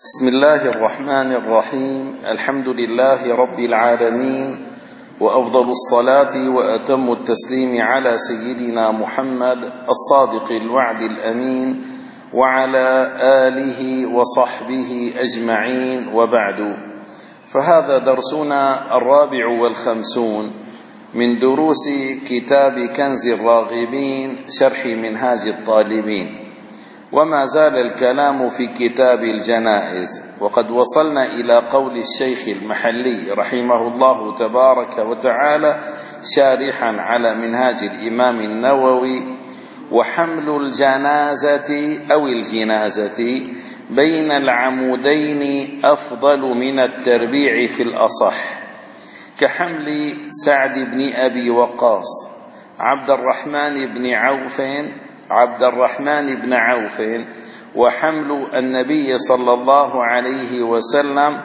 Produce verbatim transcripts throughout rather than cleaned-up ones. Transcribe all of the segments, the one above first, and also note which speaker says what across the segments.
Speaker 1: بسم الله الرحمن الرحيم. الحمد لله رب العالمين، وأفضل الصلاة وأتم التسليم على سيدنا محمد الصادق الوعد الأمين وعلى آله وصحبه أجمعين، وبعد، فهذا درسنا الرابع والخمسون من دروس كتاب كنز الراغبين شرح منهاج الطالبين، وما زال الكلام في كتاب الجنائز، وقد وصلنا إلى قول الشيخ المحلي رحمه الله تبارك وتعالى شارحا على منهاج الإمام النووي: وحمل الجنازة أو الجنازة بين العمودين أفضل من التربيع في الأصح، كحمل سعد بن أبي وقاص عبد الرحمن بن عوف عبد الرحمن بن عوف وحمل النبي صلى الله عليه وسلم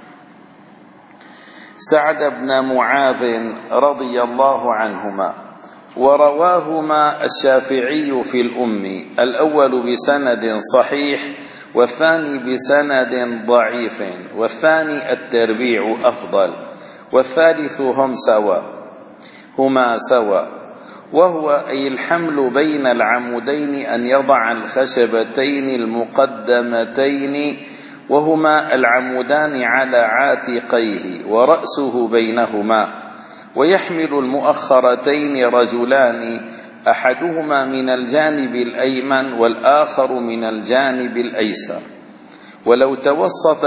Speaker 1: سعد بن معاذ رضي الله عنهما. ورواهما الشافعي في الأم، الأول بسند صحيح والثاني بسند ضعيف، والثاني التربيع أفضل، والثالث هم سوا هما سوا وهو أي الحمل بين العمودين أن يضع الخشبتين المقدمتين وهما العمودان على عاتقيه ورأسه بينهما، ويحمل المؤخرتين رجلان أحدهما من الجانب الأيمن والآخر من الجانب الأيسر. ولو توسط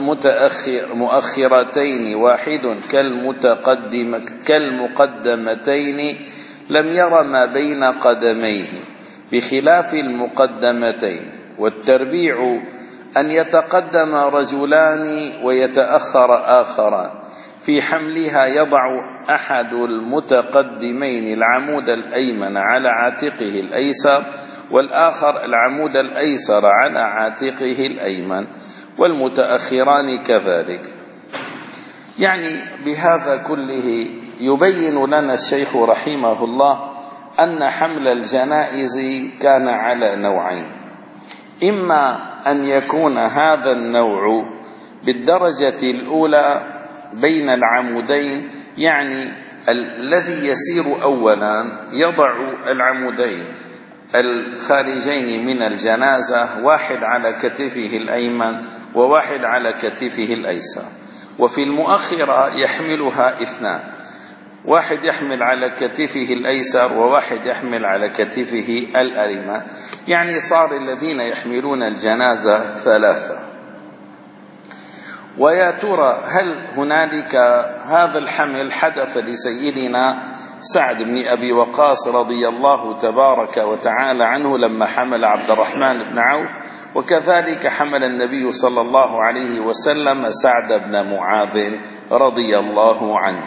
Speaker 1: المؤخرتين واحد كالمتقدم كالمقدمتين لم ير ما بين قدميه، بخلاف المقدمتين. والتربيع أن يتقدم رجلان ويتأخر آخران. في حملها يضع أحد المتقدمين العمود الأيمن على عاتقه الأيسر، والآخر العمود الأيسر على عاتقه الأيمن، والمتأخران كذلك. يعني بهذا كله يبين لنا الشيخ رحمه الله أن حمل الجنائز كان على نوعين: إما أن يكون هذا النوع بالدرجة الأولى بين العمودين، يعني الذي يسير أولا يضع العمودين الخارجين من الجنازة، واحد على كتفه الأيمن وواحد على كتفه الأيسر. وفي المؤخرة يحملها اثنان، واحد يحمل على كتفه الأيسر وواحد يحمل على كتفه الأيمن، يعني صار الذين يحملون الجنازة ثلاثة. ويا ترى هل هنالك هذا الحمل حدث لسيدنا سعد بن أبي وقاص رضي الله تبارك وتعالى عنه لما حمل عبد الرحمن بن عوف، وكذلك حمل النبي صلى الله عليه وسلم سعد بن معاذ رضي الله عنه.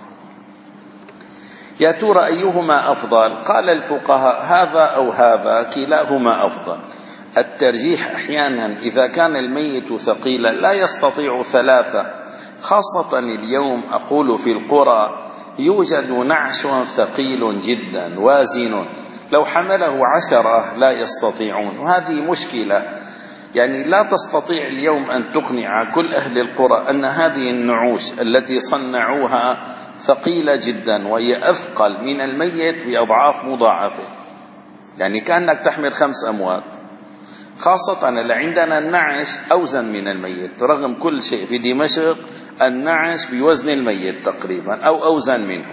Speaker 1: يا ترى أيهما أفضل؟ قال الفقهاء هذا أو هذا، كلاهما أفضل. الترجيح أحيانا إذا كان الميت ثقيلا لا يستطيع ثلاثة، خاصة اليوم أقول في القرى يوجد نعش ثقيل جدا وازن، لو حمله عشرة لا يستطيعون، وهذه مشكلة. يعني لا تستطيع اليوم أن تقنع كل أهل القرى أن هذه النعوش التي صنعوها ثقيلة جدا، وهي أثقل من الميت بأضعاف مضاعفة، يعني كأنك تحمل خمس أموات. خاصة اللي عندنا النعش أوزن من الميت، رغم كل شيء في دمشق النعش بوزن الميت تقريبا أو أوزن منه.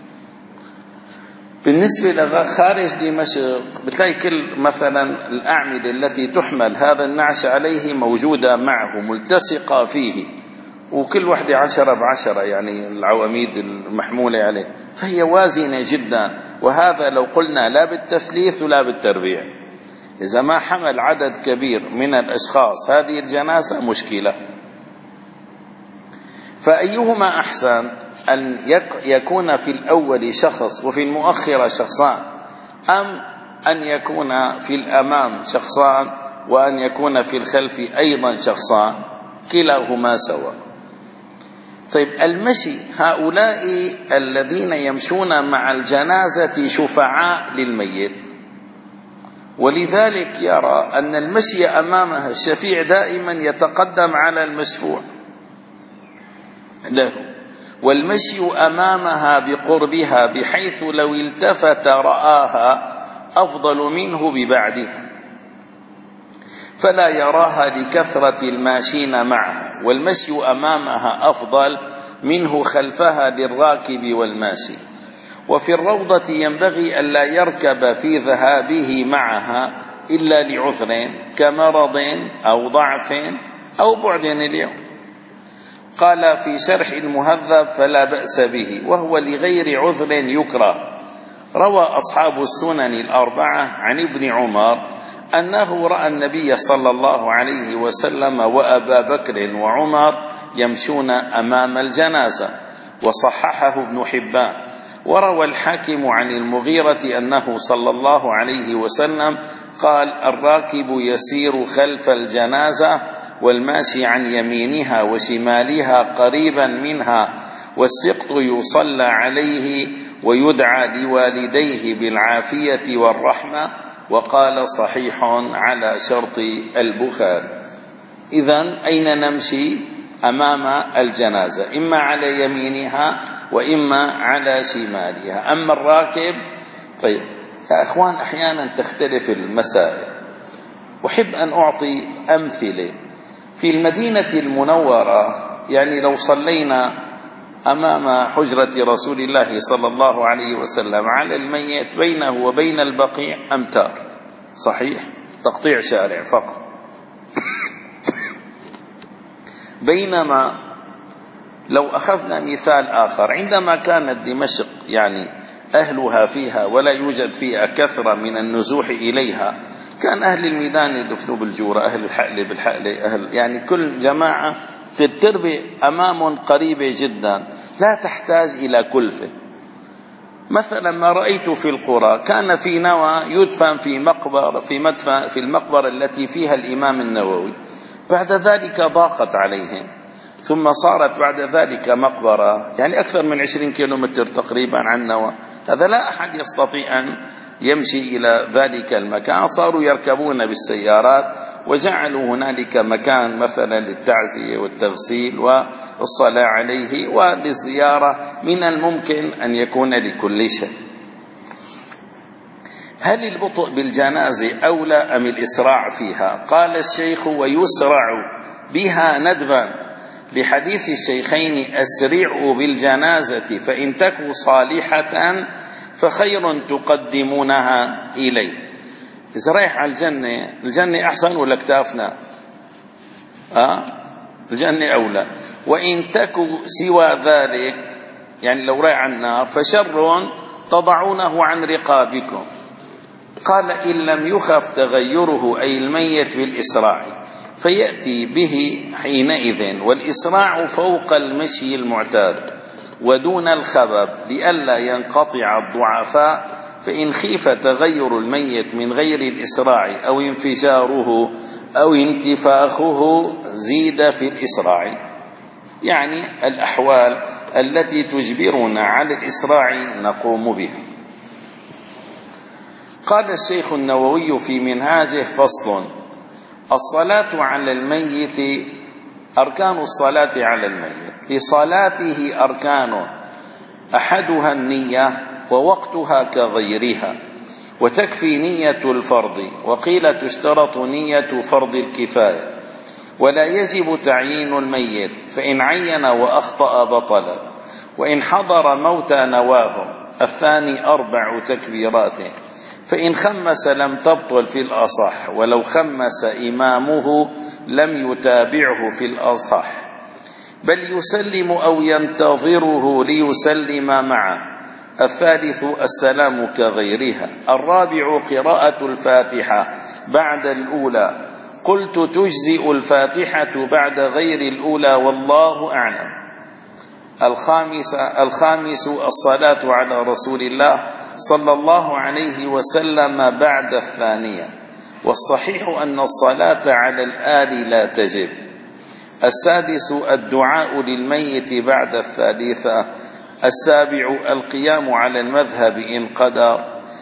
Speaker 1: بالنسبة لخارج دمشق بتلاقي كل مثلا الأعمدة التي تحمل هذا النعش عليه موجودة معه ملتصقة فيه، وكل واحدة عشرة بعشرة، يعني العواميد المحمولة عليه، فهي وازنة جدا. وهذا لو قلنا لا بالتثليث ولا بالتربيع، إذا ما حمل عدد كبير من الأشخاص هذه الجنازة مشكلة. فأيهما أحسن، أن يكون في الأول شخص وفي المؤخرة شخصان، أم أن يكون في الأمام شخصان وأن يكون في الخلف أيضا شخصان؟ كلاهما سوا. طيب المشي، هؤلاء الذين يمشون مع الجنازة شفعاء للميت، ولذلك يرى أن المشي أمامها الشفيع دائما يتقدم على المشفوع له، والمشي أمامها بقربها بحيث لو التفت رآها أفضل منه ببعدها، فلا يراها لكثرة الماشين معها، والمشي أمامها أفضل منه خلفها للراكب والماشي. وفي الروضة ينبغي ألا يركب في ذهابه معها إلا لعذر كمرض أو ضعف أو بعد اليوم. قال في شرح المهذب فلا بأس به، وهو لغير عذر يكره. روى أصحاب السنن الأربعة عن ابن عمر أنه رأى النبي صلى الله عليه وسلم وأبا بكر وعمر يمشون أمام الجنازة، وصححه ابن حبان. وروى الحاكم عن المغيرة أنه صلى الله عليه وسلم قال الراكب يسير خلف الجنازة والماشي عن يمينها وشمالها قريبا منها، والسقط يصلى عليه ويدعى لوالديه بالعافية والرحمة. وقال صحيح على شرط البخاري. إذن أين نمشي أمام الجنازة؟ إما على يمينها وإما على شمالها. أما الراكب، طيب يا أخوان أحيانا تختلف المسائل، أحب أن أعطي أمثلة. في المدينة المنورة يعني لو صلينا أمام حجرة رسول الله صلى الله عليه وسلم على الميت بينه وبين البقيع أمتار، صحيح، تقطيع شارع فقط. بينما لو أخذنا مثال آخر، عندما كانت دمشق يعني أهلها فيها ولا يوجد فيها كثرة من النزوح إليها، كان أهل الميدان يدفنوا بالجورة، أهل الحقل بالحقل، أهل يعني كل جماعة في التربة أمام قريبة جدا لا تحتاج إلى كلفة. مثلا ما رأيت في القرى كان في نوى يدفن في مقبرة في مدفن في المقبرة التي فيها الإمام النووي، بعد ذلك ضاقت عليهم، ثم صارت بعد ذلك مقبرة يعني أكثر من عشرين كيلومتر تقريبا عن نوى. هذا لا أحد يستطيع أن يمشي إلى ذلك المكان، صاروا يركبون بالسيارات وجعلوا هنالك مكان مثلا للتعزية والتغسيل والصلاة عليه وللزيارة، من الممكن أن يكون لكل شيء. هل البطء بالجنازة أولى أم الإسراع فيها؟ قال الشيخ ويسرع بها ندبا لحديث الشيخين أسرعوا بالجنازة فإن تكو صالحة فخير تقدمونها إليه. إذا رايح على الجنة، الجنة أحسن ولا كتافنا؟ أه؟ الجنة أولى. وإن تكو سوى ذلك يعني لو رايح على النار فشر تضعونه عن رقابكم. قال إن لم يخف تغيره أي الميت بالإسراع فيأتي به حينئذ، والإسراع فوق المشي المعتاد ودون الخبب لئلا ينقطع الضعفاء، فإن خيف تغير الميت من غير الإسراع أو انفجاره أو انتفاخه زيد في الإسراع. يعني الأحوال التي تجبرنا على الإسراع نقوم بها. قال الشيخ النووي في منهاجه فصل: الصلاة على الميت أركان الصلاة على الميت لصلاته أركان، أحدها النية ووقتها كغيرها، وتكفي نية الفرض، وقيل تشترط نية فرض الكفاية، ولا يجب تعيين الميت، فإن عين وأخطأ بطل، وإن حضر موتى نواه، الثاني أربع تكبيرات، فإن خمس لم تبطل في الأصح، ولو خمس إمامه لم يتابعه في الأصح، بل يسلم أو ينتظره ليسلم معه، الثالث السلام كغيرها، الرابع قراءة الفاتحة بعد الأولى، قلت تجزئ الفاتحة بعد غير الأولى والله أعلم. الخامس الخامس الصلاة على رسول الله صلى الله عليه وسلم بعد الثانية، والصحيح أن الصلاة على الآل لا تجب. السادس الدعاء للميت بعد الثالثة. السابع القيام على المذهب إن قدر.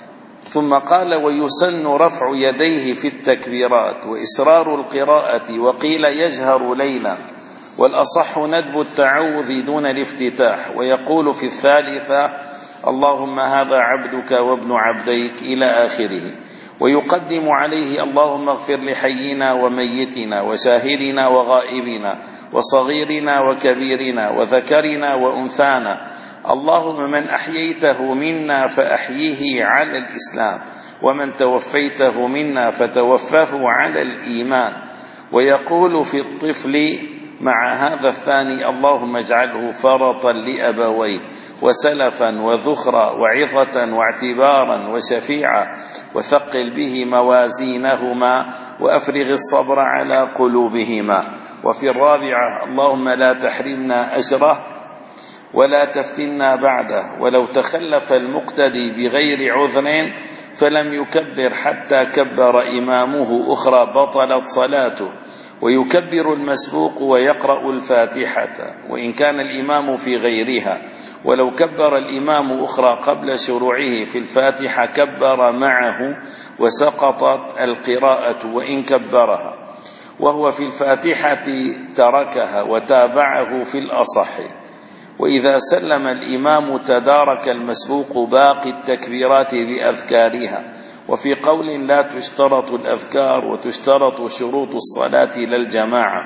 Speaker 1: ثم قال: ويسن رفع يديه في التكبيرات وإسرار القراءة، وقيل يجهر ليلا، والأصح ندب التعوذ دون الافتتاح. ويقول في الثالثة: اللهم هذا عبدك وابن عبديك إلى آخره. ويقدم عليه: اللهم اغفر لحينا وميتنا وشاهدنا وغائبنا وصغيرنا وكبيرنا وذكرنا وأنثانا، اللهم من أحييته منا فأحيه على الإسلام، ومن توفيته منا فتوفه على الإيمان. ويقول في الطفل مع هذا الثاني: اللهم اجعله فرطا لأبويه وسلفا وذخرا وعظة واعتبارا وشفيعا، وثقل به موازينهما وأفرغ الصبر على قلوبهما. وفي الرابعة: اللهم لا تحرمنا أجره ولا تفتنا بعده. ولو تخلف المقتدي بغير عذر فلم يكبر حتى كبر إمامه أخرى بطلت صلاته. ويكبر المسبوق ويقرأ الفاتحة وإن كان الإمام في غيرها، ولو كبر الإمام أخرى قبل شروعه في الفاتحة كبر معه وسقطت القراءة وإن كبرها، وهو في الفاتحة تركها وتابعه في الأصح. وإذا سلم الإمام تدارك المسبوق باقي التكبيرات بأذكارها. وفي قول: لا تشترط الأذكار وتشترط شروط الصلاة للجماعة،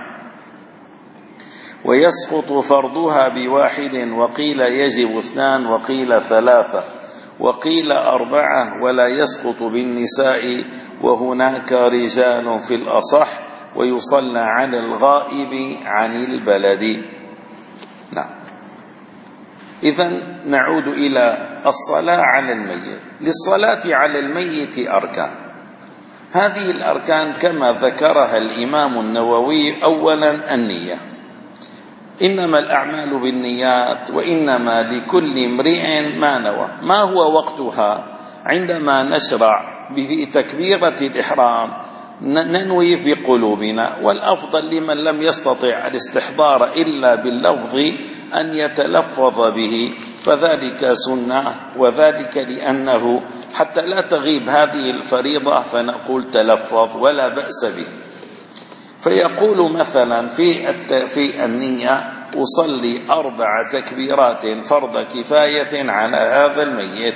Speaker 1: ويسقط فرضها بواحد، وقيل يجب اثنان، وقيل ثلاثة، وقيل أربعة، ولا يسقط بالنساء وهناك رجال في الأصح. ويصلى على الغائب عن البلد. نعم. إذن نعود إلى الصلاة على الميت. للصلاة على الميت أركان. هذه الأركان كما ذكرها الإمام النووي: أولا النية، إنما الأعمال بالنيات وإنما لكل امرئ ما نوى. ما هو وقتها؟ عندما نشرع بتكبيرة الإحرام ننوي بقلوبنا، والأفضل لمن لم يستطع الاستحضار إلا باللفظ أن يتلفظ به، فذلك سنة، وذلك لأنه حتى لا تغيب هذه الفريضة فنقول تلفظ ولا بأس به. فيقول مثلا في في النية: أصلي أربع تكبيرات فرض كفاية على هذا الميت.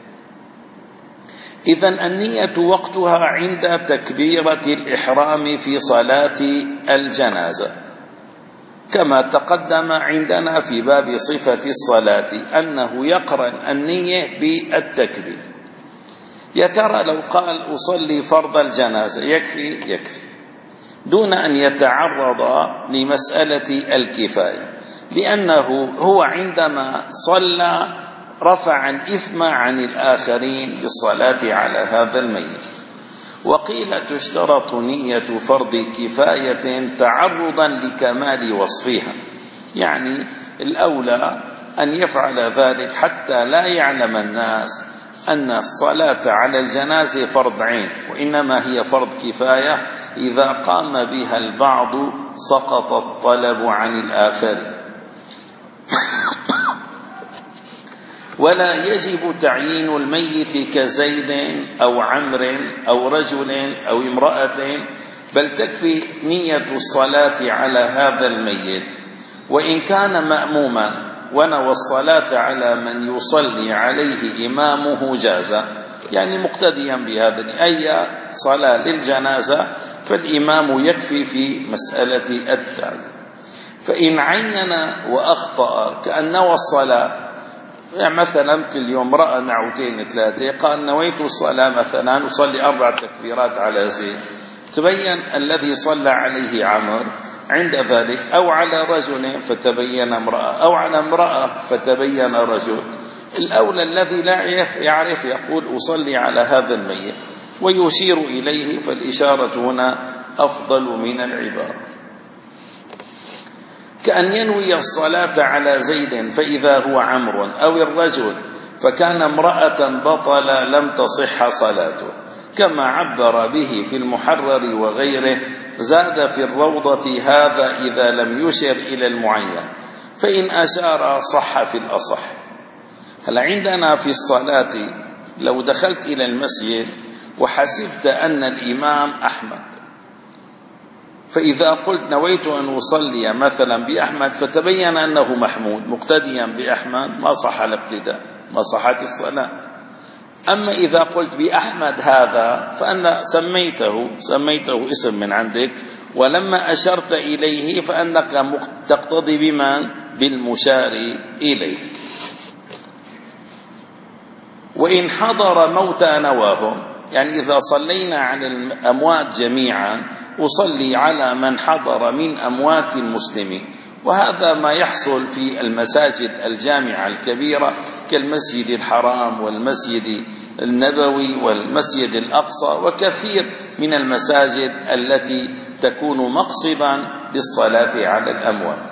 Speaker 1: إذن النية وقتها عند تكبيرة الإحرام في صلاة الجنازة، كما تقدم عندنا في باب صفة الصلاة أنه يقرن النية بالتكبير. يا ترى لو قال أصلي فرض الجنازة يكفي؟ يكفي، دون أن يتعرض لمسألة الكفاية، لأنه هو عندما صلى رفع الإثم عن الآخرين بالصلاة على هذا الميت. وقيل تشترط نية فرض كفاية تعرضا لكمال وصفها، يعني الأولى أن يفعل ذلك حتى لا يعلم الناس أن الصلاة على الجنازة فرض عين، وإنما هي فرض كفاية. إذا قام بها البعض سقط الطلب عن الآخرين. ولا يجب تعيين الميت كزيد أو عمرو أو رجل أو امرأة، بل تكفي نية الصلاة على هذا الميت. وإن كان مأموما ونوى الصلاة على من يصلي عليه إمامه جاز، يعني مقتديا بهذا أي صلاة للجنازة فالإمام يكفي في مسألة التعيين. فإن عين وأخطأ كأن نوى الصلاة، يعني مثلا كل يوم رأى نعوتين ثلاثة قال نويت الصلاة مثلا أصلي أربع تكبيرات على زيد، تبين الذي صلى عليه عمر عند ذلك، أو على رجل فتبين امرأة، أو على امرأة فتبين رجل. الأولى الذي لا يعرف يقول أصلي على هذا الميت ويشير إليه، فالإشارة هنا أفضل من العبارة. كأن ينوي الصلاة على زيد فإذا هو عمرو، أو الرجل فكان امرأة بطل لم تصح صلاته، كما عبر به في المحرر وغيره. زاد في الروضة هذا إذا لم يشر إلى المعين، فإن أشار صح في الأصح. هل عندنا في الصلاة لو دخلت إلى المسجد وحسبت أن الإمام أحمد، فإذا قلت نويت أن أصلي مثلا بأحمد فتبين أنه محمود مقتديا بأحمد، ما صح الاقتداء، ما صحت الصلاة. أما إذا قلت بأحمد هذا فأن سميته سميته اسم من عندك، ولما أشرت إليه فأنك تقتضي بمن؟ بالمشار إليه. وإن حضر موتى نواهم، يعني إذا صلينا على الأموات جميعا أصلي على من حضر من أموات المسلمين، وهذا ما يحصل في المساجد الجامعة الكبيرة كالمسجد الحرام والمسجد النبوي والمسجد الأقصى وكثير من المساجد التي تكون مقصدا للصلاة على الأموات.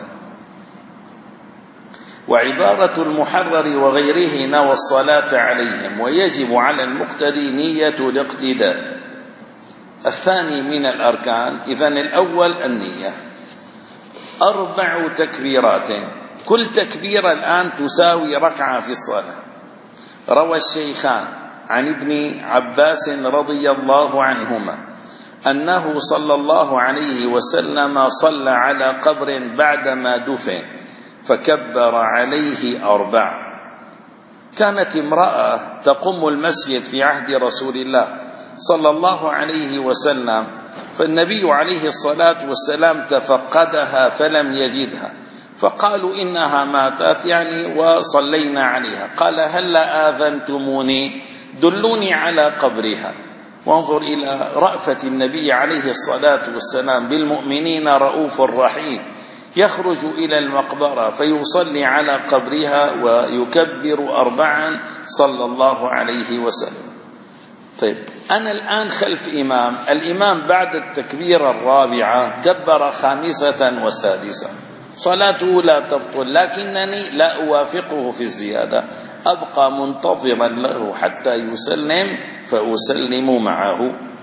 Speaker 1: وعبارة المحرر وغيره نوى الصلاة عليهم، ويجب على المقتدي نية الاقتداء. الثاني من الأركان، إذن الأول النية. أربع تكبيرات، كل تكبيرة الآن تساوي ركعة في الصلاة. روى الشيخان عن ابن عباس رضي الله عنهما أنه صلى الله عليه وسلم صلى على قبر بعدما دفن فكبر عليه أربع. كانت امرأة تقوم المسجد في عهد رسول الله صلى الله عليه وسلم، فالنبي عليه الصلاة والسلام تفقدها فلم يجدها، فقالوا إنها ماتت يعني وصلينا عليها. قال هلا آذنتموني، دلوني على قبرها. وانظر إلى رأفة النبي عليه الصلاة والسلام بالمؤمنين، رؤوف رحيم، يخرج إلى المقبرة فيصلي على قبرها ويكبر أربعا صلى الله عليه وسلم. طيب أنا الآن خلف إمام، الإمام بعد التكبير الرابعة كبر خامسة وسادسة، صلاته لا تبطل، لكنني لا أوافقه في الزيادة، أبقى منتظرا له حتى يسلم فأسلم معه.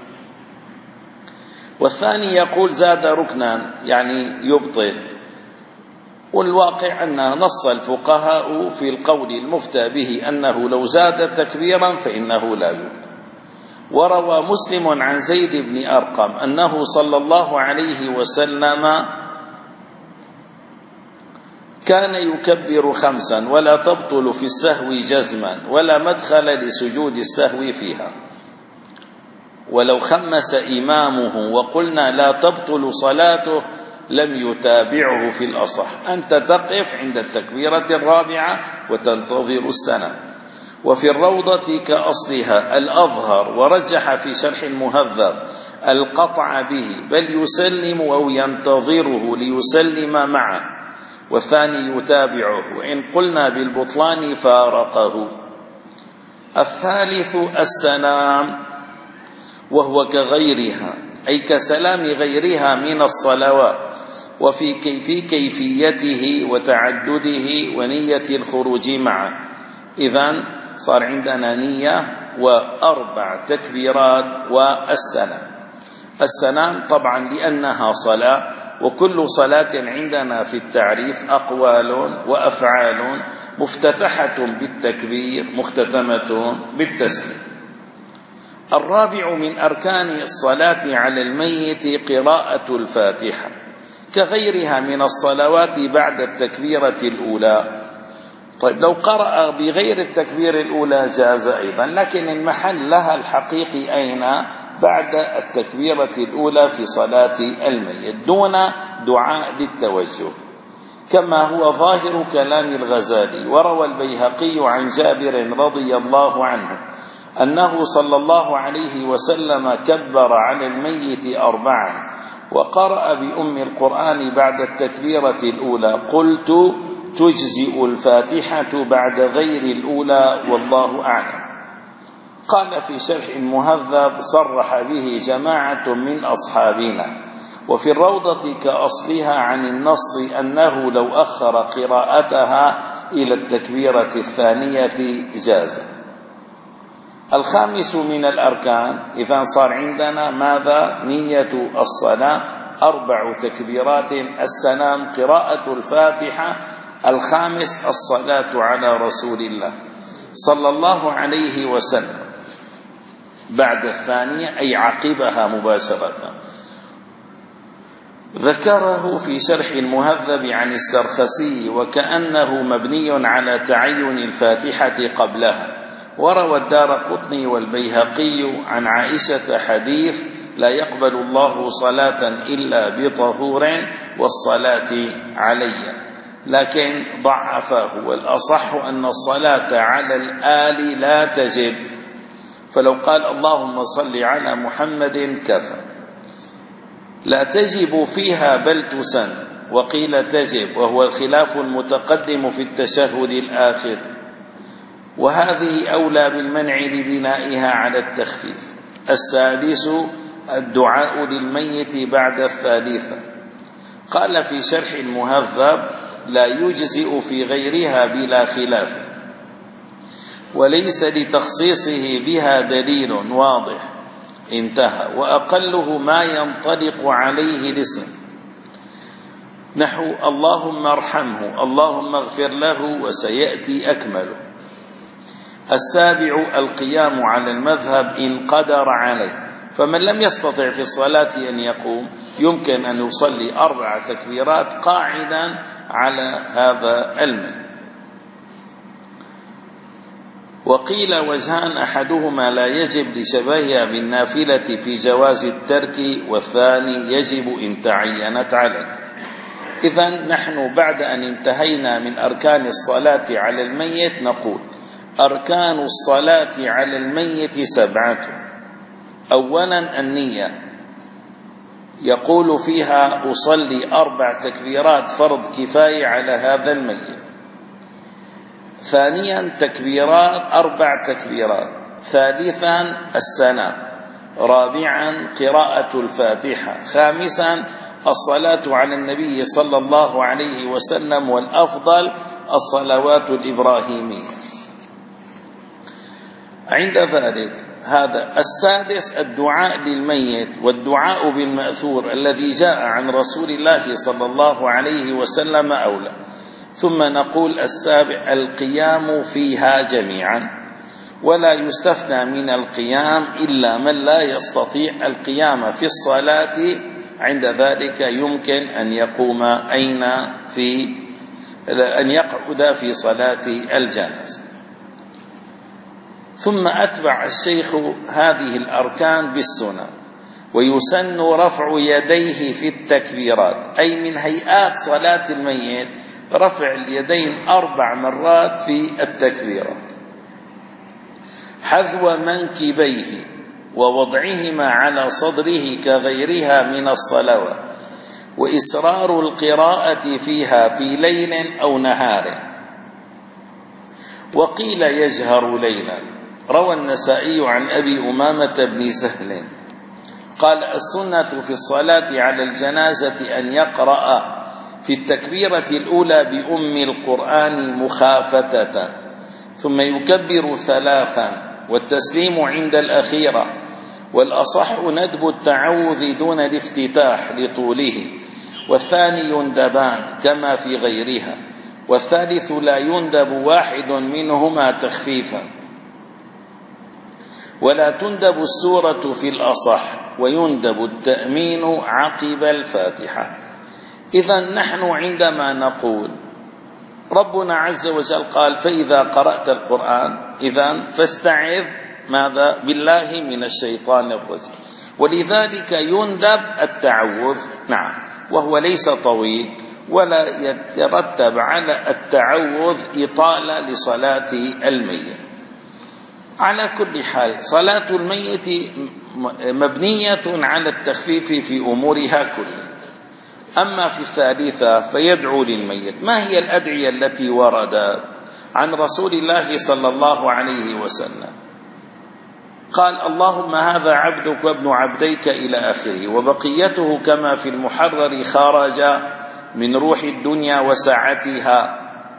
Speaker 1: والثاني يقول زاد ركنا يعني يبطل، والواقع أن نص الفقهاء في القول المفتى به أنه لو زاد تكبيرا فإنه لا يبطل. وروى مسلم عن زيد بن أرقم أنه صلى الله عليه وسلم كان يكبر خمسا ولا تبطل في السهو جزما، ولا مدخل لسجود السهو فيها. ولو خمس إمامه وقلنا لا تبطل صلاته لم يتابعه في الأصح. أنت تقف عند التكبيرة الرابعة وتنتظر السنة. وفي الروضة كأصلها الأظهر، ورجح في شرح المهذب القطع به، بل يسلم أو ينتظره ليسلم معه، والثاني يتابعه، وإن قلنا بالبطلان فارقه. الثالث السلام، وهو كغيرها أي كسلام غيرها من الصلوات، وفي كيفي كيفيته وتعدده ونية الخروج معه. إذن صار عندنا نية وأربع تكبيرات والسلام. السلام طبعا لأنها صلاة، وكل صلاة عندنا في التعريف أقوال وأفعال مفتتحة بالتكبير مختتمة بالتسليم. الرابع من أركان الصلاة على الميت قراءة الفاتحة كغيرها من الصلوات بعد التكبيرة الأولى. طيب لو قرأ بغير التكبير الأولى جاز أيضا، لكن المحل لها الحقيقي أين؟ بعد التكبيرة الأولى في صلاة الميت دون دعاء للتوجه، كما هو ظاهر كلام الغزالي. وروى البيهقي عن جابر رضي الله عنه أنه صلى الله عليه وسلم كبر على الميت أربعا وقرأ بأم القرآن بعد التكبيرة الأولى. قلت تجزئ الفاتحة بعد غير الأولى والله أعلم. قال في شرح المهذب صرح به جماعة من أصحابنا. وفي الروضة كأصلها عن النص أنه لو أخر قراءتها إلى التكبيرة الثانية جاز. الخامس من الأركان، إذا صار عندنا ماذا؟ نية الصلاة، أربع تكبيرات، السلام، قراءة الفاتحة. الخامس الصلاة على رسول الله صلى الله عليه وسلم بعد الثانية أي عقبها مباشرة. ذكره في شرح المهذب عن السرخسي وكأنه مبني على تعين الفاتحة قبلها. وروى الدارقطني والبيهقي عن عائشة حديث لا يقبل الله صلاة إلا بطهور والصلاة علي، لكن ضعفه، والأصح أن الصلاة على الآل لا تجب، فلو قال اللهم صل على محمد كفى. لا تجب فيها بل تسن، وقيل تجب، وهو الخلاف المتقدم في التشهد الآخر، وهذه أولى بالمنع لبنائها على التخفيف. السادس الدعاء للميت بعد الثالثة. قال في شرح المهذب لا يجزئ في غيرها بلا خلاف، وليس لتخصيصه بها دليل واضح، انتهى. وأقله ما ينطلق عليه الاسم، نحو اللهم ارحمه، اللهم اغفر له، وسيأتي أكمله. السابع القيام على المذهب إن قدر عليه، فمن لم يستطع في الصلاة أن يقوم يمكن أن يصلي أربع تكبيرات قاعدا على هذا المنهج. وقيل وجهان، أحدهما لا يجب لشبهها بالنافلة في جواز الترك، والثاني يجب إن تعينت عليه. إذن نحن بعد أن انتهينا من أركان الصلاة على الميت نقول أركان الصلاة على الميت سبعة. أولا النية، يقول فيها أصلي أربع تكبيرات فرض كفاية على هذا الميت. ثانيا تكبيرات أربع تكبيرات. ثالثا السلام. رابعا قراءة الفاتحة. خامسا الصلاة على النبي صلى الله عليه وسلم، والأفضل الصلوات الإبراهيمية. عند ذلك هذا. السادس الدعاء للميت، والدعاء بالمأثور الذي جاء عن رسول الله صلى الله عليه وسلم أولى. ثم نقول السابع القيام فيها جميعا، ولا يستثنى من القيام إلا من لا يستطيع القيام في الصلاة، عند ذلك يمكن أن يقوم أين في أن يقعد في صلاة الجنازة. ثم أتبع الشيخ هذه الأركان بالسنة. ويسن رفع يديه في التكبيرات، أي من هيئات صلاة الميت رفع اليدين أربع مرات في التكبيرات، حذو منكبيه ووضعهما على صدره كغيرها من الصلوات، وإسرار القراءة فيها في ليل أو نهار. وقيل يجهر ليلا. روى النسائي عن أبي أمامة بن سهل قال السنة في الصلاة على الجنازة أن يقرأ في التكبيرة الأولى بأم القرآن مخافتة، ثم يكبر ثلاثا، والتسليم عند الأخيرة. والأصح ندب التعوذ دون الافتتاح لطوله، والثاني يندبان كما في غيرها، والثالث لا يندب واحد منهما تخفيفا. ولا تندب السورة في الأصح، ويندب التأمين عقب الفاتحة. إذن نحن عندما نقول ربنا عز وجل قال فإذا قرأت القرآن إذن فاستعذ ماذا بالله من الشيطان الرجيم، ولذلك يندب التعوذ، نعم، وهو ليس طويل، ولا يترتب على التعوذ إطالة لصلاة الميت. على كل حال صلاة الميت مبنية على التخفيف في أمورها كلها. أما في الثالثة فيدعو للميت. ما هي الأدعية التي وردت عن رسول الله صلى الله عليه وسلم؟ قال اللهم هذا عبدك وابن عبديك إلى آخره، وبقيته كما في المحرر خرج من روح الدنيا وسعتها،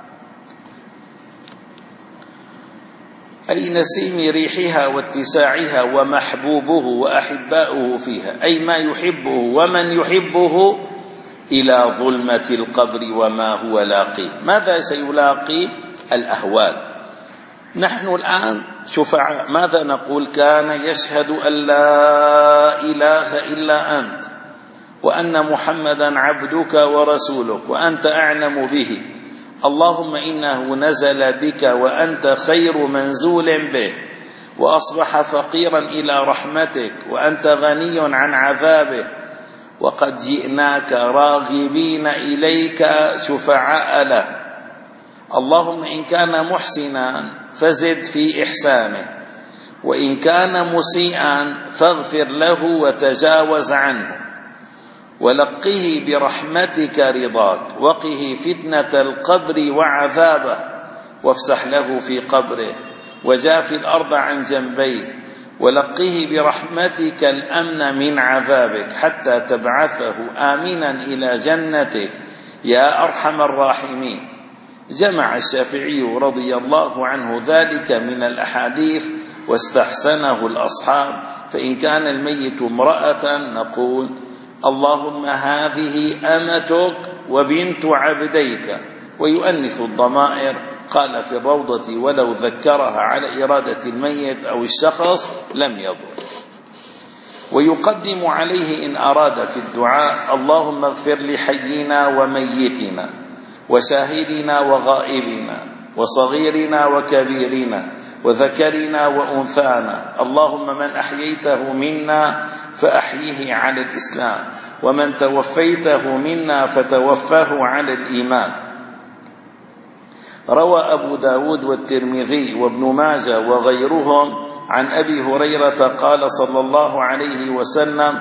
Speaker 1: أي نسيم ريحها واتساعها، ومحبوبه وأحباؤه فيها، أي ما يحبه ومن يحبه، إلى ظلمة القبر وما هو لاقيه. ماذا سيلاقي؟ الأهوال. نحن الآن شفعاء، ماذا نقول؟ كان يشهد أن لا إله إلا أنت وأن محمدا عبدك ورسولك وأنت أعلم به، اللهم إنه نزل بك وأنت خير منزول به، وأصبح فقيرا إلى رحمتك وأنت غني عن عذابه، وقد جئناك راغبين إليك شفعاء له. اللهم إن كان محسنا فزد في إحسانه، وإن كان مسيئا فاغفر له وتجاوز عنه، ولقه برحمتك رضاك، وقه فتنة القبر وعذابه، وافسح له في قبره، وجاف الأرض عن جنبيه، ولقه برحمتك الأمن من عذابك حتى تبعثه آمنا إلى جنتك يا أرحم الراحمين. جمع الشافعي رضي الله عنه ذلك من الأحاديث واستحسنه الأصحاب. فإن كان الميت امرأة نقول اللهم هذه أمتك وبنت عبديك، ويؤنث الضمائر. قال في الروضة ولو ذكرها على إرادة الميت أو الشخص لم يضر. ويقدم عليه إن أراد في الدعاء اللهم اغفر لحينا وميتنا وشاهدنا وغائبنا وصغيرنا وكبيرنا وذكرنا وأنثانا، اللهم من أحييته منا فأحيه على الإسلام، ومن توفيته منا فتوفاه على الإيمان. روى أبو داود والترمذي وابن ماجه وغيرهم عن أبي هريرة قال صلى الله عليه وسلم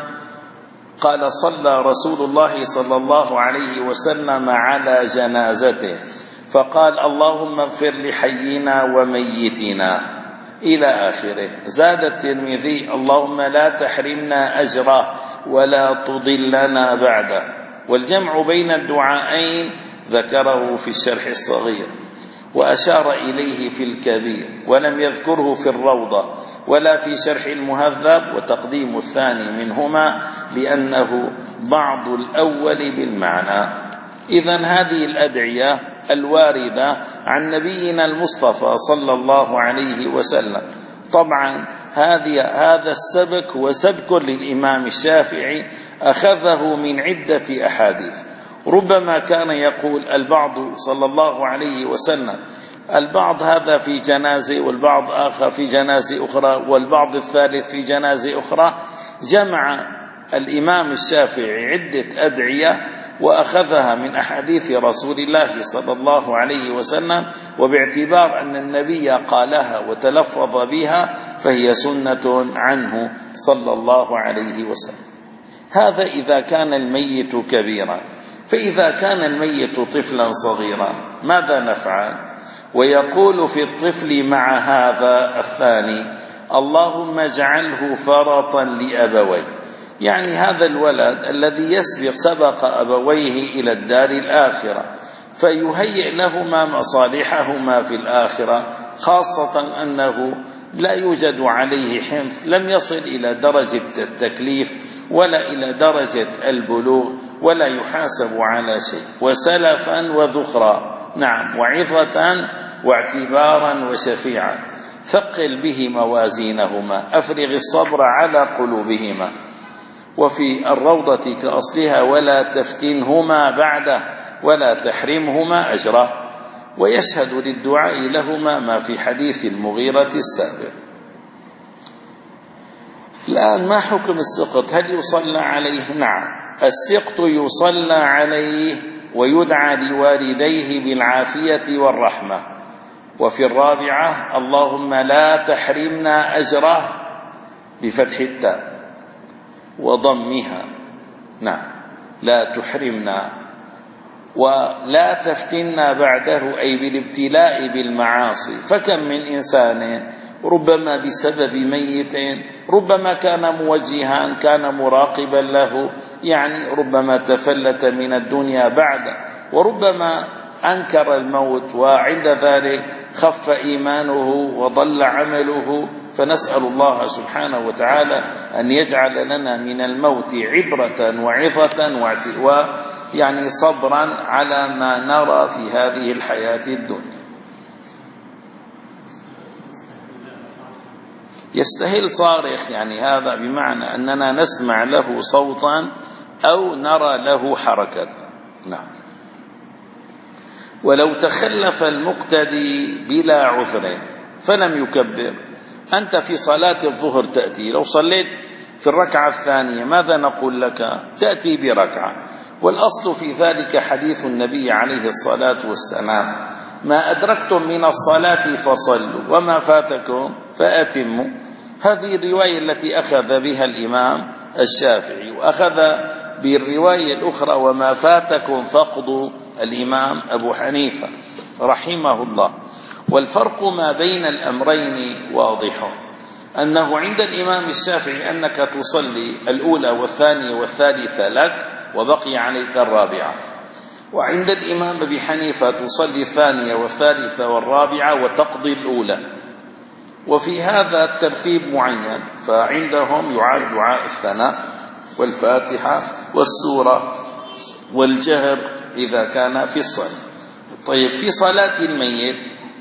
Speaker 1: قال صلى رسول الله صلى الله عليه وسلم على جنازته فقال اللهم اغفر لحينا وميتنا إلى آخره. زاد الترمذي اللهم لا تحرمنا أجره ولا تضلنا بعده. والجمع بين الدعائين ذكره في الشرح الصغير وأشار إليه في الكبير، ولم يذكره في الروضة ولا في شرح المهذب، وتقديم الثاني منهما لأنه بعض الأول بالمعنى. إذن هذه الأدعية الواردة عن نبينا المصطفى صلى الله عليه وسلم، طبعا هذه هذا السبك وسبك للإمام الشافعي أخذه من عدة أحاديث. ربما كان يقول البعض صلى الله عليه وسلم، البعض هذا في جنازة والبعض آخر في جنازة أخرى والبعض الثالث في جنازة أخرى. جمع الإمام الشافعي عدة أدعية وأخذها من أحاديث رسول الله صلى الله عليه وسلم، وباعتبار أن النبي قالها وتلفظ بها فهي سنة عنه صلى الله عليه وسلم. هذا إذا كان الميت كبيرا. فإذا كان الميت طفلا صغيرا ماذا نفعل؟ ويقول في الطفل مع هذا الثاني اللهم اجعله فرطا لأبويه، يعني هذا الولد الذي يسبق سبق أبويه إلى الدار الآخرة، فيهيئ لهما مصالحهما في الآخرة، خاصة أنه لا يوجد عليه حنث، لم يصل إلى درجة التكليف ولا إلى درجة البلوغ ولا يحاسب على شيء، وسلفا وذخرا، نعم، وعظة واعتبارا وشفيعا. ثقل به موازينهما، أفرغ الصبر على قلوبهما. وفي الروضة كأصلها ولا تفتنهما بعده ولا تحرمهما أجره. ويشهد للدعاء لهما ما في حديث المغيرة السابق. الآن ما حكم السقط؟ هل يصلى عليه؟ نعم، السقط يصلى عليه ويدعى لوالديه بالعافية والرحمة. وفي الرابعة اللهم لا تحرمنا أجره بفتح التاء وضمها، نعم، لا تحرمنا، ولا تفتنا بعده أي بالابتلاء بالمعاصي. فكم من إنسان ربما بسبب ميت، ربما كان موجها، كان مراقبا له، يعني ربما تفلت من الدنيا بعد، وربما أنكر الموت وعند ذلك خف إيمانه وضل عمله. فنسأل الله سبحانه وتعالى أن يجعل لنا من الموت عبرة وعظة ويعني صبرا على ما نرى في هذه الحياة الدنيا. يستهل صارخ، يعني هذا بمعنى أننا نسمع له صوتا أو نرى له حركة. نعم. ولو تخلف المقتدي بلا عذر فلم يكبر. أنت في صلاة الظهر تأتي، لو صليت في الركعة الثانية ماذا نقول لك؟ تأتي بركعة، والأصل في ذلك حديث النبي عليه الصلاة والسلام: ما أدركتم من الصلاة فصلوا وما فاتكم فأتموا. هذه الرواية التي أخذ بها الإمام الشافعي، وأخذ بالرواية الأخرى: وما فاتكم فاقضوا، الإمام أبو حنيفة رحمه الله. والفرق ما بين الأمرين واضح، أنه عند الإمام الشافعي أنك تصلي الأولى والثانية والثالثة لك وبقي عليك الرابعة، وعند الإمام أبي حنيفة تصلي الثانية والثالثة والرابعة وتقضي الأولى. وفي هذا الترتيب معين، فعندهم يعاد دعاء الثناء والفاتحة والسورة والجهر إذا كان في الصلاة. طيب، في صلاة الميت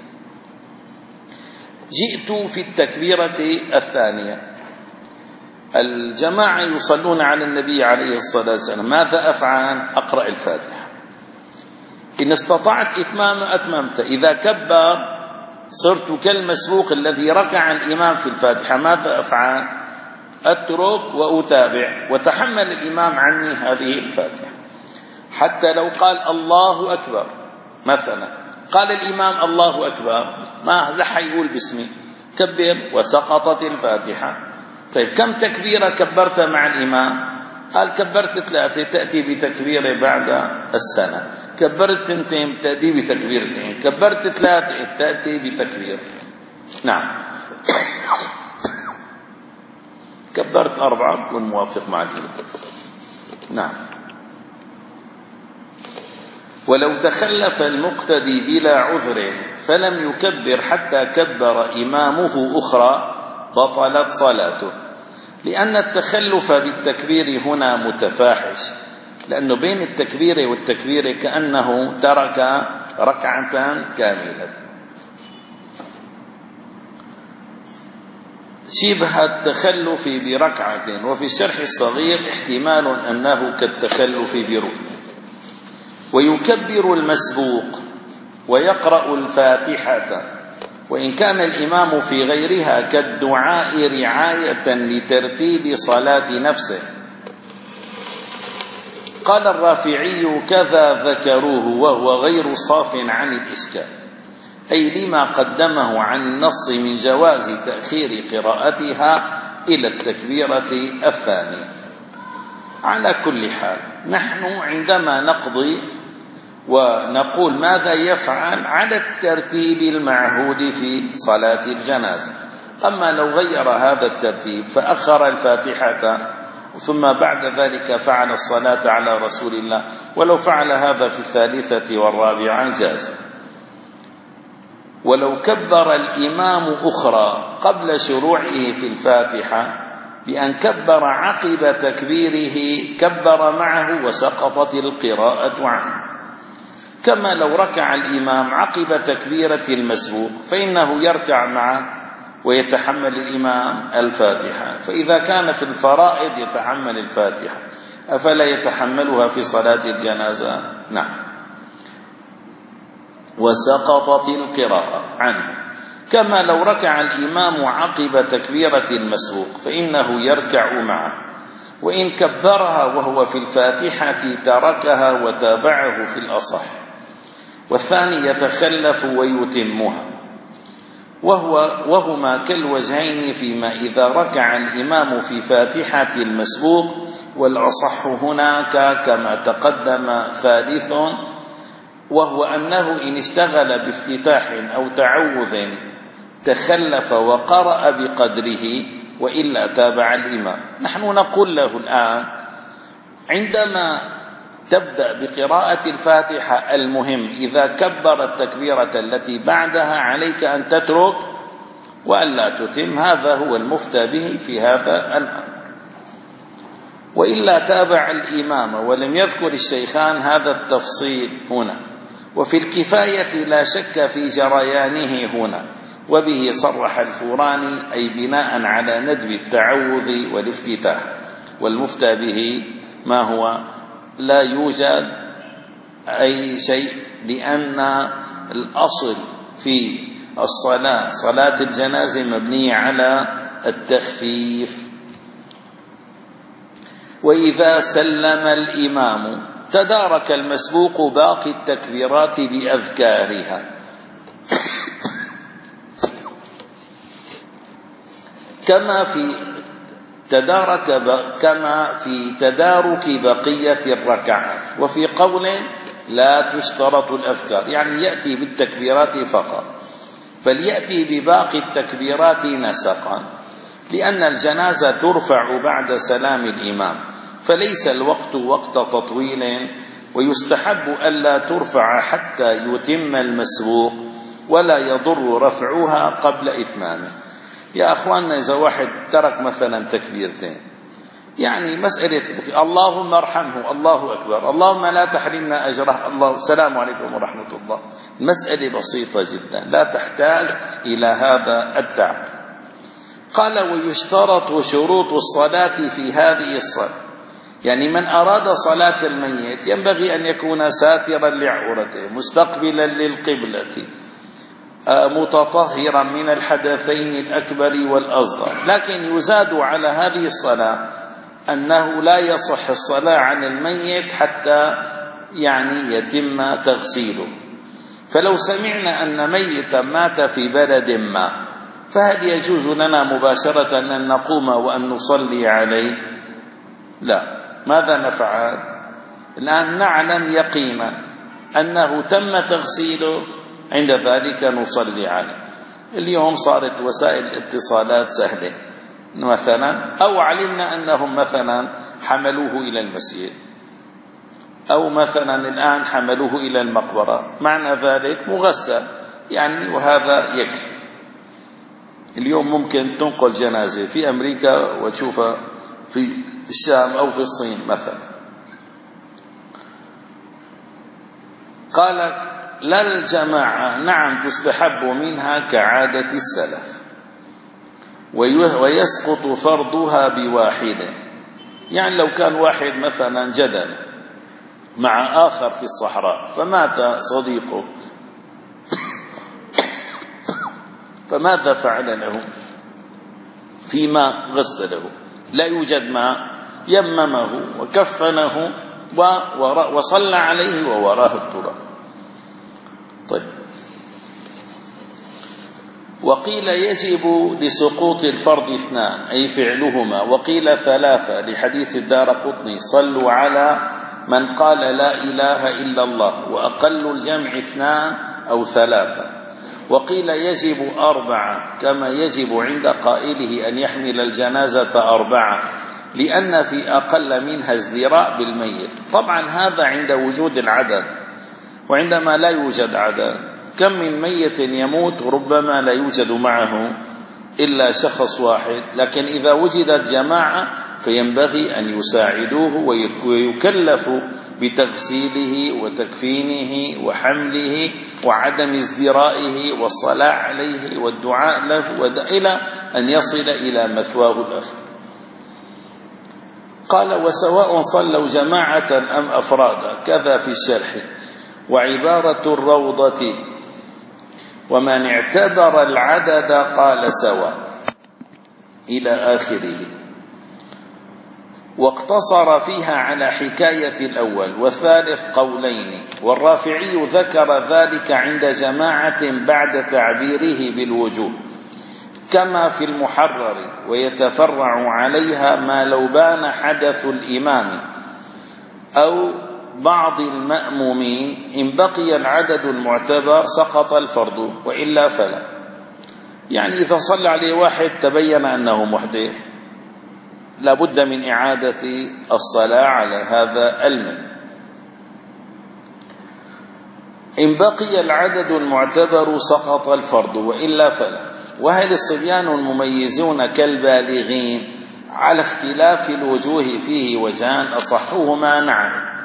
Speaker 1: جئت في التكبيرة الثانية، الجماعة يصلون على النبي عليه الصلاة والسلام، ماذا أفعل؟ أقرأ الفاتحة. إن استطعت إتمام أتممت، إذا كبر صرت كالمسبوق الذي ركع الإمام في الفاتحة، ماذا أفعل؟ أترك وأتابع، وتحمل الإمام عني هذه الفاتحة. حتى لو قال الله أكبر مثلا، قال الإمام الله أكبر، ما لح يقول باسمي، كبر وسقطت الفاتحة. طيب، كم تكبيرة كبرت مع الإمام؟ قال كبرت ثلاثة، تأتي بتكبيرة بعد السنة. كبرت تنتين، تأتي بتكبيرتين. كبرت ثلاثة، تأتي بتكبير. نعم. كبرت أربعة والموافق مع الإمام. نعم. ولو تخلف المقتدي بلا عذر فلم يكبر حتى كبر إمامه أخرى بطلت صلاته، لأن التخلف بالتكبير هنا متفاحش، لأنه بين التكبير والتكبير كأنه ترك ركعة كاملة. شبه التخلف بركعة، وفي الشرح الصغير احتمال أنه كالتخلف بركن. ويكبر المسبوق ويقرأ الفاتحة، وإن كان الإمام في غيرها كالدعاء رعاية لترتيب صلاة نفسه. قال الرافعي: كذا ذكروه وهو غير صاف عن الإشكال، أي لما قدمه عن النص من جواز تأخير قراءتها إلى التكبيرة الثانية. على كل حال، نحن عندما نقضي ونقول ماذا يفعل على الترتيب المعهود في صلاة الجنازة. أما لو غير هذا الترتيب فأخر الفاتحة ثم بعد ذلك فعل الصلاة على رسول الله، ولو فعل هذا في الثالثة والرابعة جاز. ولو كبر الإمام أخرى قبل شروعه في الفاتحة بأن كبر عقب تكبيره كبر معه وسقطت القراءة عنه، كما لو ركع الإمام عقب تكبيرة المسبوق فإنه يركع معه ويتحمل الإمام الفاتحة. فإذا كان في الفرائض يتحمل الفاتحة، أفلا يتحملها في صلاة الجنازة؟ نعم. وسقطت القراءة عنه، كما لو ركع الإمام عقب تكبيرة المسبوق فإنه يركع معه، وإن كبرها وهو في الفاتحة تركها وتابعه في الأصح، والثاني يتخلف ويتمها، وهو وهما كالوجهين فيما إذا ركع الإمام في فاتحة المسبوق، والأصح هناك كما تقدم ثالث، وهو أنه إن اشتغل بافتتاح أو تعوذ تخلف وقرأ بقدره وإلا تابع الإمام. نحن نقول له الآن عندما تبدأ بقراءة الفاتحة المهم إذا كبر التكبيرة التي بعدها عليك أن تترك وألا تتم، هذا هو المفتى به في هذا الأمر، وإلا تابع الإمام. ولم يذكر الشيخان هذا التفصيل هنا. وفي الكفاية لا شك في جريانه هنا، وبه صرح الفوراني أي بناء على ندب التعوذ والافتتاح، والمفتى به ما هو لا يوجد أي شيء، لأن الأصل في الصلاة صلاة الجنازة مبنية على التخفيف. وإذا سلم الإمام تدارك المسبوق باقي التكبيرات بأذكارها، كما في تدارك كما في تدارك بقية الركعات. وفي قول لا تشترط الأذكار، يعني يأتي بالتكبيرات فقط، بل يأتي بباقي التكبيرات نسقا، لأن الجنازة ترفع بعد سلام الإمام، فليس الوقت وقت تطويل، ويستحب ألا ترفع حتى يتم المسبوق، ولا يضر رفعها قبل إتمامه. يا أخواننا، إذا واحد ترك مثلا تكبيرتين، يعني مسألة اللهم ارحمه، الله أكبر، اللهم لا تحرمنا أجره، الله السلام عليكم ورحمة الله، مسألة بسيطة جدا لا تحتاج إلى هذا التعب. قال ويشترط شروط الصلاة في هذه الصلاة، يعني من أراد صلاة الميت ينبغي أن يكون ساترا لعورته، مستقبلا للقبلة، متطهرا من الحدثين الأكبر والأصغر. لكن يزاد على هذه الصلاة أنه لا يصح الصلاة عن الميت حتى يعني يتم تغسيله. فلو سمعنا أن ميتا مات في بلد ما، فهل يجوز لنا مباشرة أن نقوم وأن نصلي عليه؟ لا. ماذا نفعل؟ الآن نعلم يقينا أنه تم تغسيله، عند ذلك نصلي عليه. اليوم صارت وسائل الاتصالات سهلة، مثلا أو علمنا أنهم مثلا حملوه إلى المسجد، أو مثلا الآن حملوه إلى المقبرة، معنى ذلك مغسل يعني، وهذا يكفي. اليوم ممكن تنقل جنازة في أمريكا وتشوفها في الشام أو في الصين مثلا. قالت لا الجماعة، نعم تستحب منها كعادة السلف، ويسقط فرضها بواحدة. يعني لو كان واحد مثلا جدل مع آخر في الصحراء فمات صديقه، فماذا فعل له؟ فيما غسله لا يوجد ماء، يممه وكفنه وصلى عليه ووراه التراب. طيب. وقيل يجب لسقوط الفرض اثنان أي فعلهما، وقيل ثلاثة لحديث الدارقطني صلوا على من قال لا إله إلا الله، وأقل الجمع اثنان أو ثلاثة. وقيل يجب أربعة كما يجب عند قائله أن يحمل الجنازة أربعة، لأن في أقل منها ازدراء بالميت. طبعا هذا عند وجود العدد، وعندما لا يوجد عدد كم من ميت يموت ربما لا يوجد معه إلا شخص واحد، لكن إذا وجدت جماعة فينبغي أن يساعدوه ويكلفوا بتغسيله وتكفينه وحمله وعدم ازدرائه والصلاة عليه والدعاء له إلى أن يصل إلى مثواه الأخير. قال وسواء صلوا جماعة أم أفرادا، كذا في الشرح. وعبارة الروضة ومن اعتبر العدد قال سواء إلى آخره، واقتصر فيها على حكاية الأول والثالث قولين. والرافعي ذكر ذلك عند جماعة بعد تعبيره بالوجوب كما في المحرر، ويتفرع عليها ما لو بان حدث الإمام أو بعض المأمومين، إن بقي العدد المعتبر سقط الفرض وإلا فلا. يعني إذا صلى عليه واحد تبين أنه محدث لابد من إعادة الصلاة على هذا الميت. إن بقي العدد المعتبر سقط الفرض وإلا فلا. وهل الصبيان المميزون كالبالغين؟ على اختلاف الوجوه فيه وجهان، أصحهما نعم.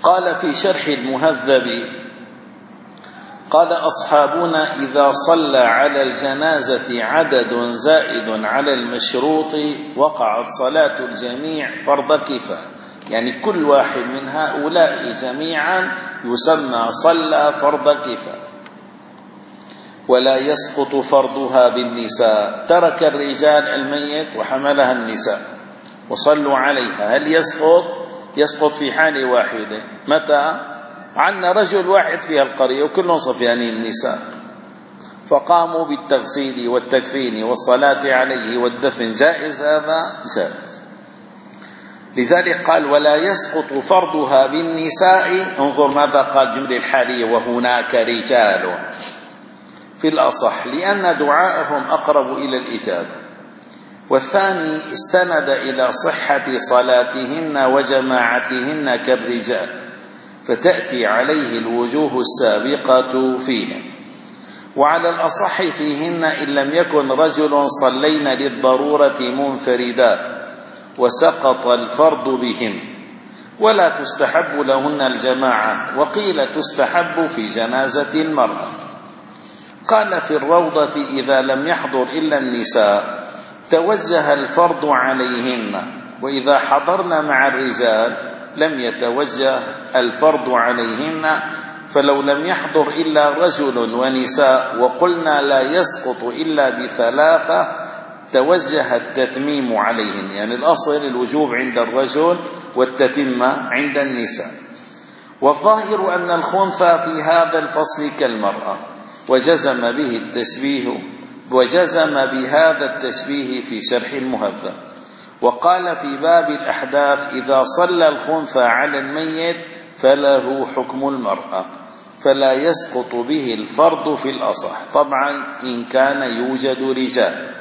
Speaker 1: قال في شرح المهذب: قال أصحابنا: إذا صلى على الجنازة عدد زائد على المشروط وقعت صلاة الجميع فرض كفاية، يعني كل واحد من هؤلاء جميعا يسمى صلى فرض كفاية، ولا يسقط فرضها بالنساء. ترك الرجال الميت وحملها النساء وصلوا عليها، هل يسقط؟ يسقط في حال واحدة. متى؟ عندنا رجل واحد فيها القرية وكلهم صفيانين النساء، فقاموا بالتغسيل والتكفين والصلاة عليه والدفن، جائز هذا؟ جائز. لذلك قال: ولا يسقط فرضها بالنساء. انظر ماذا قال جملة الحالية: وهناك رجال، في الأصح، لأن دعاءهم أقرب إلى الإجابة. والثاني استند إلى صحة صلاتهن وجماعتهن كالرجال، فتأتي عليه الوجوه السابقة فيهم. وعلى الأصح فيهن إن لم يكن رجل صلين للضرورة منفردا وسقط الفرض بهم، ولا تستحب لهن الجماعة، وقيل تستحب في جنازة المرأة. قال في الروضة: إذا لم يحضر إلا النساء توجه الفرض عليهن، وإذا حضرنا مع الرجال لم يتوجه الفرض عليهن. فلو لم يحضر إلا رجل ونساء وقلنا لا يسقط إلا بثلاثة توجه التتميم عليهن، يعني الأصل الوجوب عند الرجل والتتمة عند النساء. والظاهر أن الخنثى في هذا الفصل كالمرأة، وجزم به التشبيه وجزم بهذا التشبيه في شرح المهذب. وقال في باب الأحداث: إذا صلى الخنثى على الميت فله حكم المرأة، فلا يسقط به الفرض في الأصح، طبعا إن كان يوجد رجال.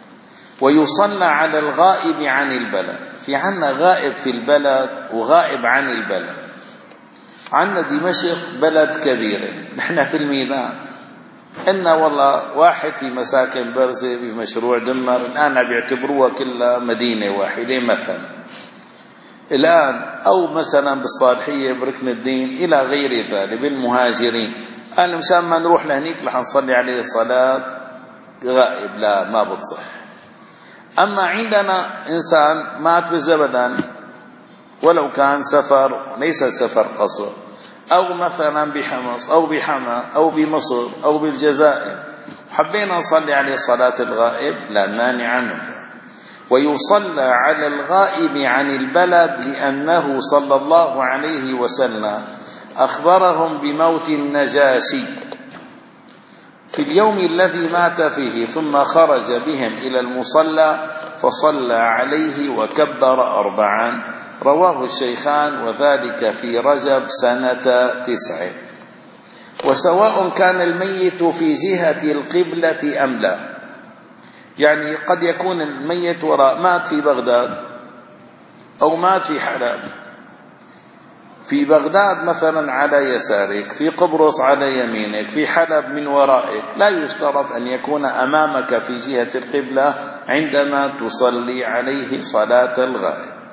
Speaker 1: ويصلى على الغائب عن البلد. في عنا غائب في البلد وغائب عن البلد. عنا دمشق بلد كبيرة، نحن في الميدان، إن والله واحد في مساكن برزة بمشروع دمر، الآن بيعتبروها كلها مدينة واحدة مثلا الآن، أو مثلا بالصالحية بركن الدين إلى غير ذلك بالمهاجرين. قال مشان ما نروح لهنيك رح نصلي عليه صلاة غائب، لا ما بتصح. أما عندنا إنسان مات بالزبدان ولو كان سفر ليس سفر قصر، أو مثلا بحمص أو بحما أو بمصر أو بالجزائر، حبينا نصلي عليه صلاة الغائب، لا مانع منه. ويصلى على الغائب عن البلد لأنه صلى الله عليه وسلم أخبرهم بموت النجاشي في اليوم الذي مات فيه، ثم خرج بهم إلى المصلى فصلى عليه وكبر أربعا. رواه الشيخان، وذلك في رجب سنة تسع. وسواء كان الميت في جهة القبلة أم لا، يعني قد يكون الميت وراء، مات في بغداد أو مات في حلب، في بغداد مثلا على يسارك، في قبرص على يمينك، في حلب من ورائك، لا يشترط أن يكون أمامك في جهة القبلة عندما تصلي عليه صلاة الغائب.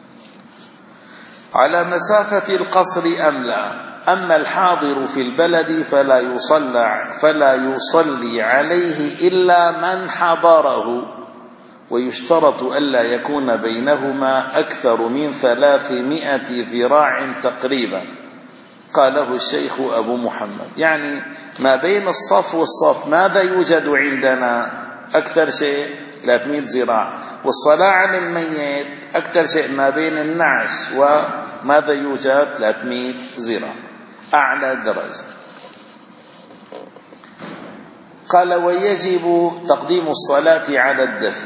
Speaker 1: على مسافة القصر أم لا. أما الحاضر في البلد فلا يصلى فلا يصلي عليه إلا من حضره، ويشترط ألا يكون بينهما أكثر من ثلاثمائة ذراع تقريبا، قاله الشيخ أبو محمد. يعني ما بين الصف والصف ماذا يوجد عندنا؟ أكثر شيء ثلاثمائة ذراع. والصلاة على الميت أكثر شيء ما بين النعش وماذا يوجد؟ ثلاثمائة ذراع، أعلى درجة. قال: ويجب تقديم الصلاة على الدفن.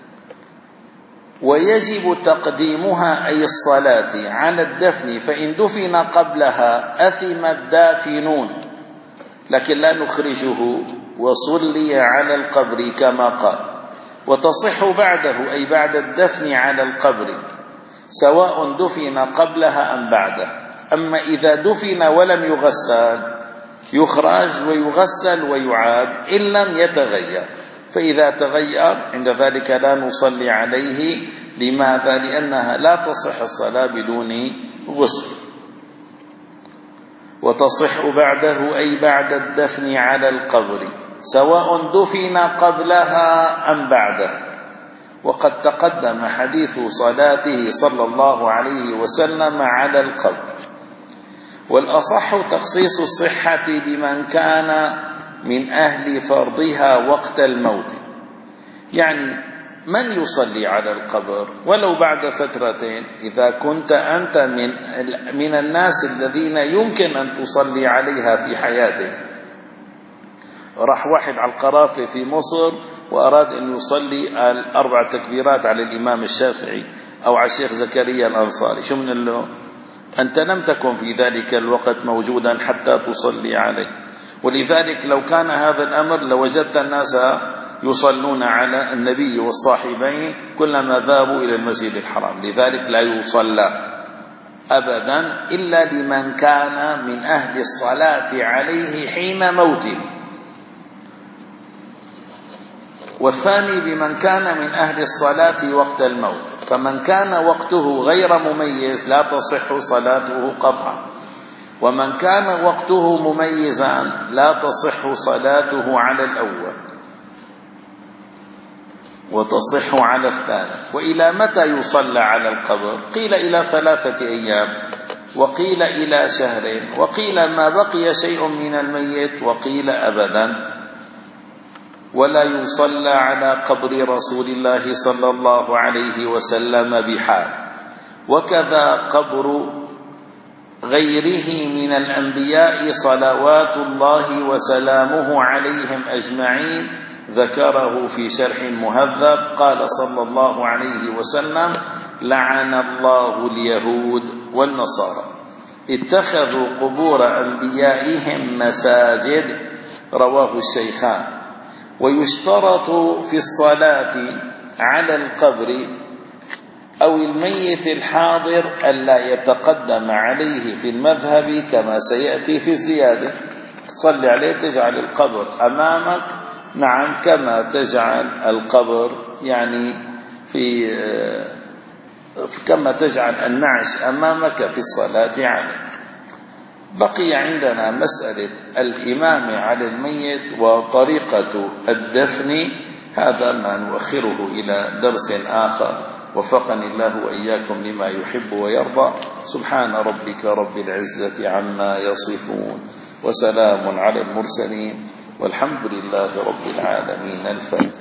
Speaker 1: ويجب تقديمها أي الصلاة على الدفن، فإن دفن قبلها أثم الدافنون، لكن لا نخرجه وصلي على القبر كما قال. وتصح بعده أي بعد الدفن على القبر، سواء دفن قبلها أم بعده. أما إذا دفن ولم يغسل يخرج ويغسل ويعاد إن لم يتغير، فإذا تغير عند ذلك لا نصلي عليه. لماذا؟ لأنها لا تصح الصلاة بدون غسل. وتصح بعده أي بعد الدفن على القبر، سواء دفن قبلها أم بعده. وقد تقدم حديث صلاته صلى الله عليه وسلم على القبر. والأصح تخصيص الصحة بمن كان من أهل فرضها وقت الموت، يعني من يصلي على القبر ولو بعد فترتين. إذا كنت أنت من من الناس الذين يمكن أن تصلي عليها في حياتك، راح واحد على القرافة في مصر وأراد أن يصلي الأربع تكبيرات على الإمام الشافعي أو على الشيخ زكريا الأنصاري، شو من له؟ أنت لم تكن في ذلك الوقت موجودا حتى تصلي عليه. ولذلك لو كان هذا الأمر لوجدت الناس يصلون على النبي والصاحبين كلما ذهبوا إلى المسجد الحرام. لذلك لا يصلى أبدا إلا لمن كان من أهل الصلاة عليه حين موته. والثاني بمن كان من أهل الصلاة وقت الموت، فمن كان وقته غير مميز لا تصح صلاته قطعا، ومن كان وقته مميزا لا تصح صلاته على الأول وتصح على الثاني. وإلى متى يصلى على القبر؟ قيل إلى ثلاثة أيام، وقيل إلى شهرين، وقيل ما بقي شيء من الميت، وقيل أبدا. ولا يصلى على قبر رسول الله صلى الله عليه وسلم بحال، وكذا قبر غيره من الأنبياء صلوات الله وسلامه عليهم أجمعين، ذكره في شرح مهذب. قال صلى الله عليه وسلم: لعن الله اليهود والنصارى اتخذوا قبور أنبيائهم مساجد، رواه الشيخان. ويشترط في الصلاة على القبر أو الميت الحاضر ألا يتقدم عليه في المذهب كما سيأتي في الزيادة. تصلي عليه تجعل القبر أمامك، نعم، كما تجعل القبر يعني في كما تجعل النعش أمامك في الصلاة عليه. بقي عندنا مسألة الإمام على الميت وطريقة الدفن، هذا ما نؤخره إلى درس آخر. وفقني الله وإياكم لما يحب ويرضى. سبحان ربك رب العزة عما يصفون، وسلام على المرسلين، والحمد لله رب العالمين. الفاتحة.